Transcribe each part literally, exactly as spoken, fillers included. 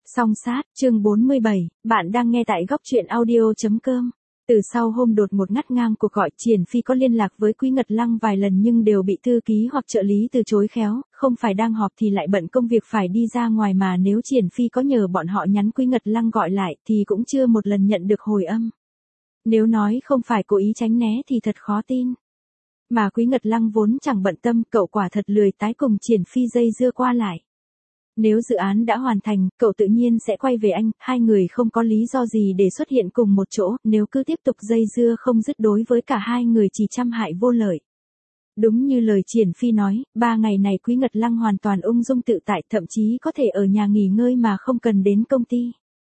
Song sát, chương bốn mươi bảy, bạn đang nghe tại góc truyện audio.com. Từ sau hôm đột một ngắt ngang cuộc gọi, Triển Phi có liên lạc với Quý Ngật Lăng vài lần nhưng đều bị thư ký hoặc trợ lý từ chối khéo, không phải đang họp thì lại bận công việc phải đi ra ngoài, mà nếu Triển Phi có nhờ bọn họ nhắn Quý Ngật Lăng gọi lại thì cũng chưa một lần nhận được hồi âm. Nếu nói không phải cố ý tránh né thì thật khó tin. Mà Quý Ngật Lăng vốn chẳng bận tâm, cậu quả thật lười tái cùng Triển Phi dây dưa qua lại. Nếu dự án đã hoàn thành, cậu tự nhiên sẽ quay về anh, hai người không có lý do gì để xuất hiện cùng một chỗ, nếu cứ tiếp tục dây dưa không dứt đối với cả hai người chỉ trăm hại vô lợi. Đúng như lời Triển Phi nói, ba ngày này Quý Ngật Lăng hoàn toàn ung dung tự tại, thậm chí có thể ở nhà nghỉ ngơi mà không cần đến công ty.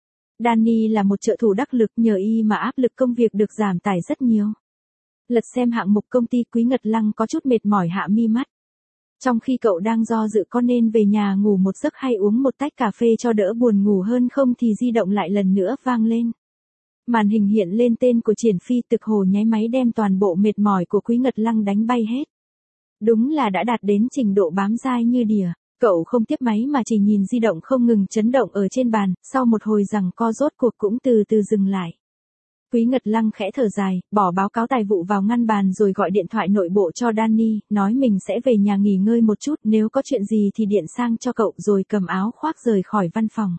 Danny là một trợ thủ đắc lực, nhờ y mà áp lực công việc được giảm tải rất nhiều. Lật xem hạng mục công ty, Quý Ngật Lăng có chút mệt mỏi hạ mi mắt. Trong khi cậu đang do dự có nên về nhà ngủ một giấc hay uống một tách cà phê cho đỡ buồn ngủ hơn không thì di động lại lần nữa vang lên. Màn hình hiện lên tên của Triển Phi, thực hồ nháy máy đem toàn bộ mệt mỏi của Quý Ngật Lăng đánh bay hết. Đúng là đã đạt đến trình độ bám dai như đỉa. Cậu không tiếp máy mà chỉ nhìn di động không ngừng chấn động ở trên bàn, sau một hồi giằng co rốt cuộc cũng từ từ dừng lại. Quý Ngật Lăng khẽ thở dài, bỏ báo cáo tài vụ vào ngăn bàn rồi gọi điện thoại nội bộ cho Danny, nói mình sẽ về nhà nghỉ ngơi một chút, nếu có chuyện gì thì điện sang cho cậu, rồi cầm áo khoác rời khỏi văn phòng.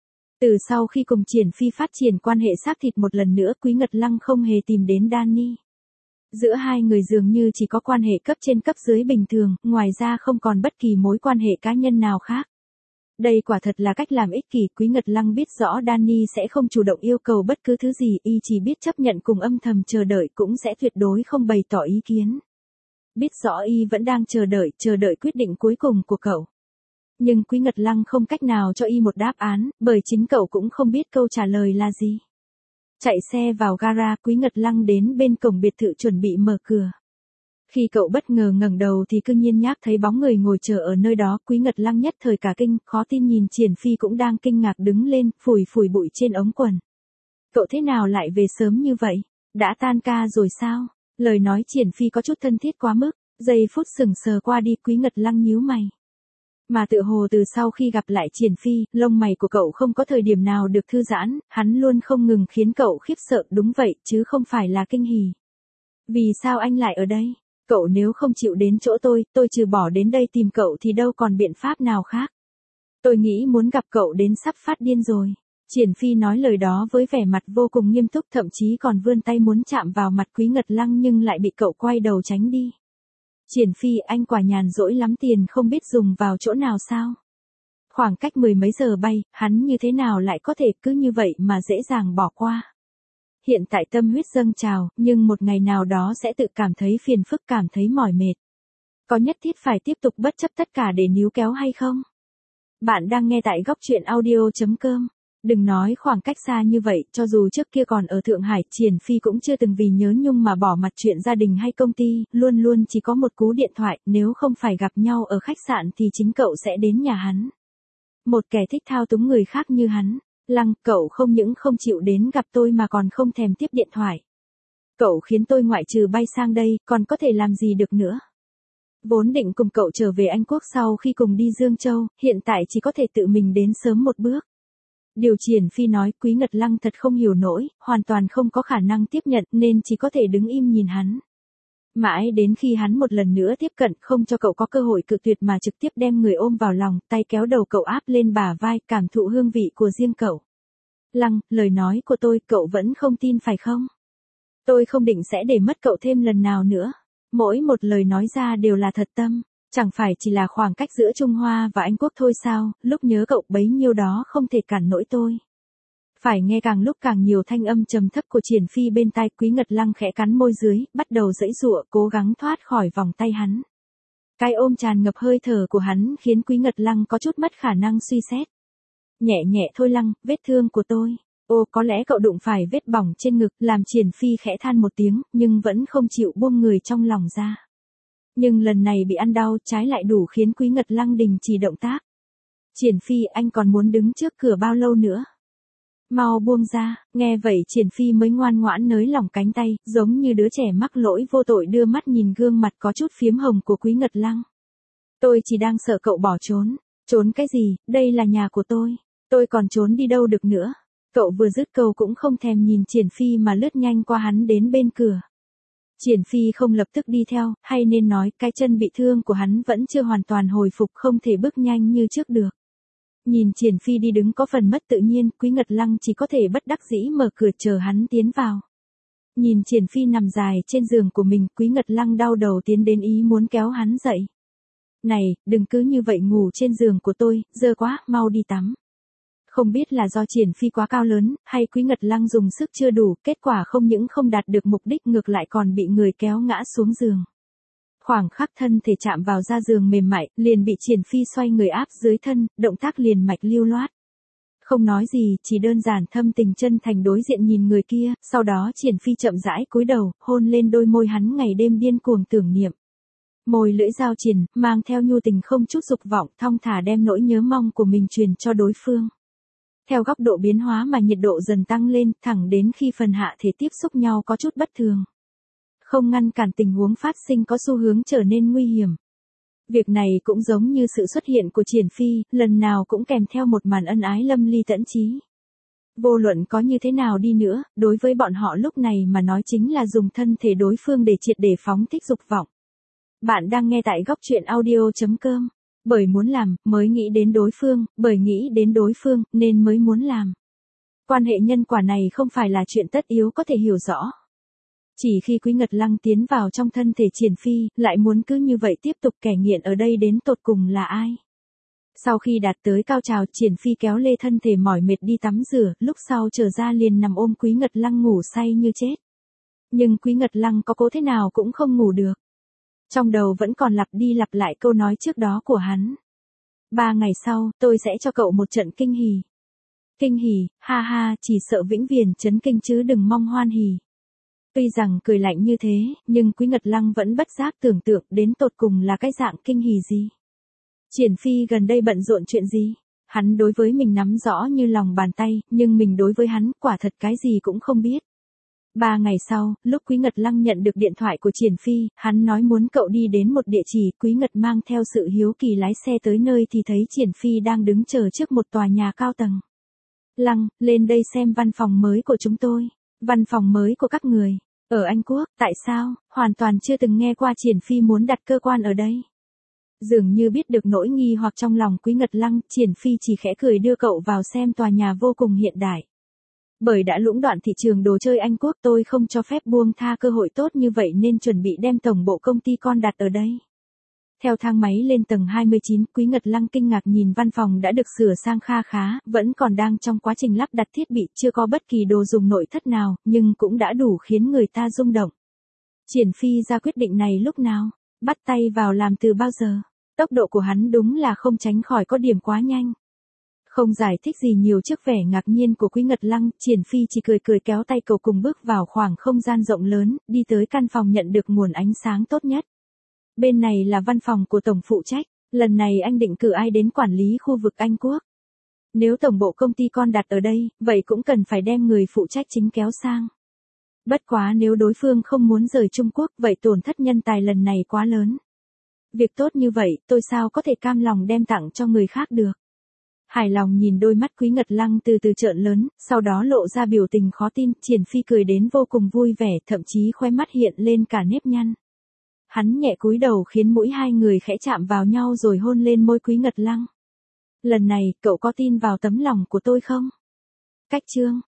Từ sau khi cùng Triển Phi phát triển quan hệ xác thịt một lần nữa, Quý Ngật Lăng không hề tìm đến Danny. Giữa hai người dường như chỉ có quan hệ cấp trên cấp dưới bình thường, ngoài ra không còn bất kỳ mối quan hệ cá nhân nào khác. Đây quả thật là cách làm ích kỷ. Quý Ngật Lăng biết rõ Danny sẽ không chủ động yêu cầu bất cứ thứ gì, y chỉ biết chấp nhận cùng âm thầm chờ đợi, cũng sẽ tuyệt đối không bày tỏ ý kiến. Biết rõ y vẫn đang chờ đợi, chờ đợi quyết định cuối cùng của cậu. Nhưng Quý Ngật Lăng không cách nào cho y một đáp án, bởi chính cậu cũng không biết câu trả lời là gì. Chạy xe vào gara, Quý Ngật Lăng đến bên cổng biệt thự chuẩn bị mở cửa. Khi cậu bất ngờ ngẩng đầu thì cương nhiên nhác thấy bóng người ngồi chờ ở nơi đó. Quý Ngật Lăng nhất thời cả kinh, khó tin nhìn Triển Phi cũng đang kinh ngạc đứng lên, phủi phủi bụi trên ống quần. Cậu thế nào lại về sớm như vậy? Đã tan ca rồi sao? Lời nói Triển Phi có chút thân thiết quá mức, giây phút sững sờ qua đi, Quý Ngật Lăng nhíu mày. Mà tựa hồ từ sau khi gặp lại Triển Phi, lông mày của cậu không có thời điểm nào được thư giãn, hắn luôn không ngừng khiến cậu khiếp sợ. Đúng vậy, chứ không phải là kinh hỉ. Vì sao anh lại ở đây? Cậu nếu không chịu đến chỗ tôi, tôi trừ bỏ đến đây tìm cậu thì đâu còn biện pháp nào khác. Tôi nghĩ muốn gặp cậu đến sắp phát điên rồi. Triển Phi nói lời đó với vẻ mặt vô cùng nghiêm túc, thậm chí còn vươn tay muốn chạm vào mặt Quý Ngật Lăng nhưng lại bị cậu quay đầu tránh đi. Triển Phi, anh quả nhàn rỗi lắm, tiền không biết dùng vào chỗ nào sao? Khoảng cách mười mấy giờ bay, hắn như thế nào lại có thể cứ như vậy mà dễ dàng bỏ qua? Hiện tại tâm huyết dâng trào, nhưng một ngày nào đó sẽ tự cảm thấy phiền phức, cảm thấy mỏi mệt. Có nhất thiết phải tiếp tục bất chấp tất cả để níu kéo hay không? Bạn đang nghe tại góc truyện audio.com. Đừng nói khoảng cách xa như vậy, cho dù trước kia còn ở Thượng Hải, Triển Phi cũng chưa từng vì nhớ nhung mà bỏ mặt chuyện gia đình hay công ty, luôn luôn chỉ có một cú điện thoại, nếu không phải gặp nhau ở khách sạn thì chính cậu sẽ đến nhà hắn. Một kẻ thích thao túng người khác như hắn. Lăng, cậu không những không chịu đến gặp tôi mà còn không thèm tiếp điện thoại. Cậu khiến tôi ngoại trừ bay sang đây, còn có thể làm gì được nữa. Vốn định cùng cậu trở về Anh Quốc sau khi cùng đi Dương Châu, hiện tại chỉ có thể tự mình đến sớm một bước. Điều Triển Phi nói, Quý Ngật Lăng thật không hiểu nổi, hoàn toàn không có khả năng tiếp nhận nên chỉ có thể đứng im nhìn hắn. Mãi đến khi hắn một lần nữa tiếp cận, không cho cậu có cơ hội cự tuyệt mà trực tiếp đem người ôm vào lòng, tay kéo đầu cậu áp lên bả vai, cảm thụ hương vị của riêng cậu. Lăng, lời nói của tôi cậu vẫn không tin phải không? Tôi không định sẽ để mất cậu thêm lần nào nữa. Mỗi một lời nói ra đều là thật tâm, chẳng phải chỉ là khoảng cách giữa Trung Hoa và Anh Quốc thôi sao, lúc nhớ cậu bấy nhiêu đó không thể cản nổi tôi. Phải nghe càng lúc càng nhiều thanh âm trầm thấp của Triển Phi bên tai. Quý Ngật Lăng khẽ cắn môi dưới, bắt đầu giãy giụa, cố gắng thoát khỏi vòng tay hắn. Cái ôm tràn ngập hơi thở của hắn khiến Quý Ngật Lăng có chút mất khả năng suy xét. Nhẹ nhẹ thôi Lăng, vết thương của tôi. Ô, có lẽ cậu đụng phải vết bỏng trên ngực, làm Triển Phi khẽ than một tiếng, nhưng vẫn không chịu buông người trong lòng ra. Nhưng lần này bị ăn đau, trái lại đủ khiến Quý Ngật Lăng đình chỉ động tác. Triển Phi, anh còn muốn đứng trước cửa bao lâu nữa? Mau buông ra. Nghe vậy Triển Phi mới ngoan ngoãn nới lỏng cánh tay, giống như đứa trẻ mắc lỗi vô tội đưa mắt nhìn gương mặt có chút phiếm hồng của Quý Ngật Lăng. Tôi chỉ đang sợ cậu bỏ trốn. Trốn cái gì, đây là nhà của tôi. Tôi còn trốn đi đâu được nữa. Cậu vừa dứt câu cũng không thèm nhìn Triển Phi mà lướt nhanh qua hắn đến bên cửa. Triển Phi không lập tức đi theo, hay nên nói cái chân bị thương của hắn vẫn chưa hoàn toàn hồi phục, không thể bước nhanh như trước được. Nhìn Triển Phi đi đứng có phần mất tự nhiên, Quý Ngật Lăng chỉ có thể bất đắc dĩ mở cửa chờ hắn tiến vào. Nhìn Triển Phi nằm dài trên giường của mình, Quý Ngật Lăng đau đầu tiến đến ý muốn kéo hắn dậy. Này, đừng cứ như vậy ngủ trên giường của tôi, dơ quá, mau đi tắm. Không biết là do Triển Phi quá cao lớn, hay Quý Ngật Lăng dùng sức chưa đủ, kết quả không những không đạt được mục đích ngược lại còn bị người kéo ngã xuống giường. Khoảng khắc thân thể chạm vào da giường mềm mại, liền bị Triển Phi xoay người áp dưới thân, động tác liền mạch lưu loát. Không nói gì, chỉ đơn giản thâm tình chân thành đối diện nhìn người kia, sau đó Triển Phi chậm rãi cúi đầu, hôn lên đôi môi hắn ngày đêm điên cuồng tưởng niệm. Môi lưỡi giao triển, mang theo nhu tình không chút dục vọng, thong thả đem nỗi nhớ mong của mình truyền cho đối phương. Theo góc độ biến hóa mà nhiệt độ dần tăng lên, thẳng đến khi phần hạ thể tiếp xúc nhau có chút bất thường. Không ngăn cản tình huống phát sinh có xu hướng trở nên nguy hiểm. Việc này cũng giống như sự xuất hiện của Triển Phi, lần nào cũng kèm theo một màn ân ái lâm ly tẫn chí. Vô luận có như thế nào đi nữa, đối với bọn họ lúc này mà nói chính là dùng thân thể đối phương để triệt để phóng thích dục vọng. Bạn đang nghe tại góc truyện audio chấm com. Bởi muốn làm, mới nghĩ đến đối phương, bởi nghĩ đến đối phương, nên mới muốn làm. Quan hệ nhân quả này không phải là chuyện tất yếu có thể hiểu rõ. Chỉ khi Quý Ngật Lăng tiến vào trong thân thể Triển Phi, lại muốn cứ như vậy tiếp tục, kẻ nghiện ở đây đến tột cùng là ai? Sau khi đạt tới cao trào, Triển Phi kéo lê thân thể mỏi mệt đi tắm rửa, lúc sau trở ra liền nằm ôm Quý Ngật Lăng ngủ say như chết. Nhưng Quý Ngật Lăng có cố thế nào cũng không ngủ được. Trong đầu vẫn còn lặp đi lặp lại câu nói trước đó của hắn. Ba ngày sau, tôi sẽ cho cậu một trận kinh hỉ. Kinh hỉ, ha ha, chỉ sợ vĩnh viễn chấn kinh chứ đừng mong hoan hỉ. Tuy rằng cười lạnh như thế, nhưng Quý Ngật Lăng vẫn bất giác tưởng tượng đến tột cùng là cái dạng kinh hỉ gì. Triển Phi gần đây bận rộn chuyện gì? Hắn đối với mình nắm rõ như lòng bàn tay, nhưng mình đối với hắn quả thật cái gì cũng không biết. Ba ngày sau, lúc Quý Ngật Lăng nhận được điện thoại của Triển Phi, hắn nói muốn cậu đi đến một địa chỉ, Quý Ngật mang theo sự hiếu kỳ lái xe tới nơi thì thấy Triển Phi đang đứng chờ trước một tòa nhà cao tầng. Lăng, lên đây xem văn phòng mới của chúng tôi. Văn phòng mới của các người. Ở Anh Quốc, tại sao? Hoàn toàn chưa từng nghe qua Triển Phi muốn đặt cơ quan ở đây. Dường như biết được nỗi nghi hoặc trong lòng Quý Ngật Lăng, Triển Phi chỉ khẽ cười đưa cậu vào xem tòa nhà vô cùng hiện đại. Bởi đã lũng đoạn thị trường đồ chơi Anh Quốc, tôi không cho phép buông tha cơ hội tốt như vậy nên chuẩn bị đem tổng bộ công ty con đặt ở đây. Theo thang máy lên tầng hai mươi chín, Quý Ngật Lăng kinh ngạc nhìn văn phòng đã được sửa sang kha khá, vẫn còn đang trong quá trình lắp đặt thiết bị, chưa có bất kỳ đồ dùng nội thất nào, nhưng cũng đã đủ khiến người ta rung động. Triển Phi ra quyết định này lúc nào? Bắt tay vào làm từ bao giờ? Tốc độ của hắn đúng là không tránh khỏi có điểm quá nhanh. Không giải thích gì nhiều trước vẻ ngạc nhiên của Quý Ngật Lăng, Triển Phi chỉ cười cười kéo tay cậu cùng bước vào khoảng không gian rộng lớn, đi tới căn phòng nhận được nguồn ánh sáng tốt nhất. Bên này là văn phòng của tổng phụ trách, lần này anh định cử ai đến quản lý khu vực Anh Quốc. Nếu tổng bộ công ty con đặt ở đây, vậy cũng cần phải đem người phụ trách chính kéo sang. Bất quá nếu đối phương không muốn rời Trung Quốc, vậy tổn thất nhân tài lần này quá lớn. Việc tốt như vậy, tôi sao có thể cam lòng đem tặng cho người khác được. Hài lòng nhìn đôi mắt Quý Ngật Lăng từ từ trợn lớn, sau đó lộ ra biểu tình khó tin, Triển Phi cười đến vô cùng vui vẻ, thậm chí khóe mắt hiện lên cả nếp nhăn. Hắn nhẹ cúi đầu khiến mũi hai người khẽ chạm vào nhau rồi hôn lên môi Quý Ngật Lăng. Lần này, cậu có tin vào tấm lòng của tôi không? Cách chương